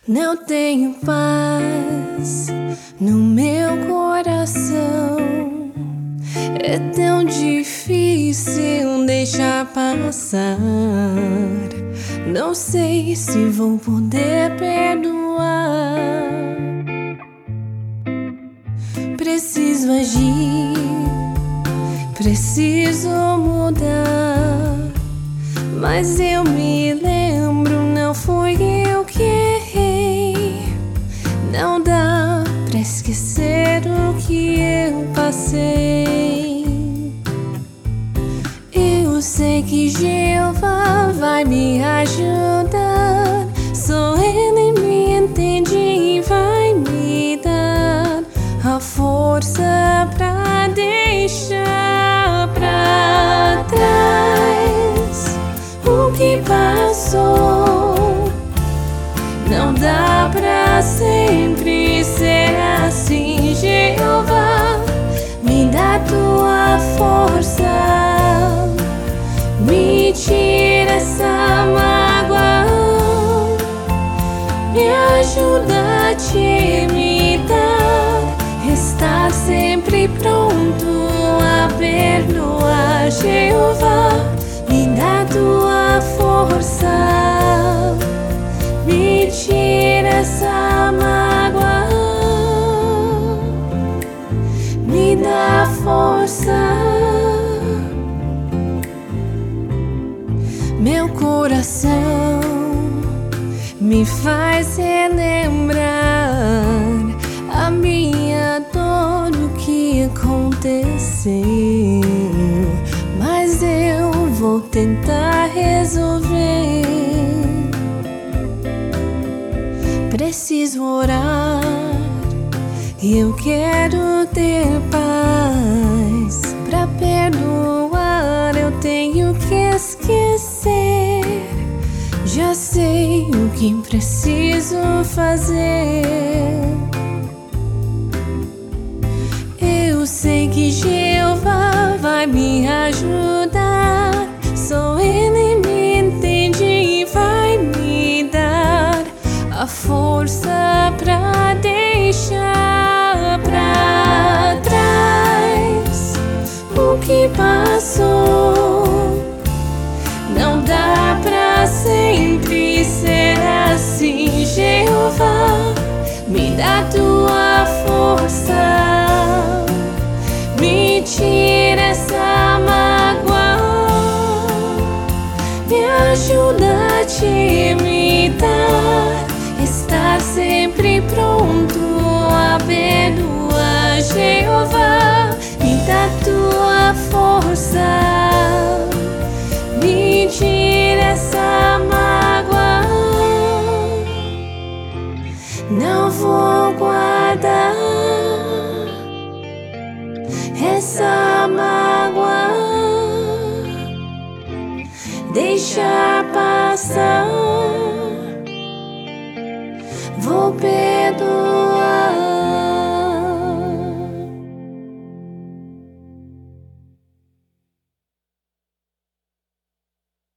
Não tenho paz no meu coração. É tão difícil deixar passar. Não sei se vou poder perdoar. Preciso agir, preciso mudar. Mas eu me lembro, não fui eu que errei. Não dá pra esquecer o que eu passei. Eu sei que Jeová vai me ajudar. Só Ele me entende e vai me dar a força pra deixar pra trás o que passou. Não dá pra sempre ser assim. Jeová, me dá tua força, me tira essa mágoa, me ajuda a te imitar, estar sempre pronto a perdoar. Jeová, me dá tua força, me tira essa mágoa, me dá força. Meu coração me faz relembrar a minha dor, o que aconteceu. Mas eu vou tentar resolver. Preciso orar, eu quero ter paz. Pra perdoar eu tenho que esquecer. Já sei o que preciso fazer. Eu sei que Jeová vai me ajudar. Só Ele me entende e vai me dar a força pra deixar pra trás o que passou. Não dá pra sempre ser assim. Jeová, me dá tua força, me tira essa mágoa, me ajuda a te imitar, estar sempre pronto a perdoar. Jeová, me dá tua força, me tira essa mágoa. Não vou guardar essa mágoa, deixar passar. Vou perdoar.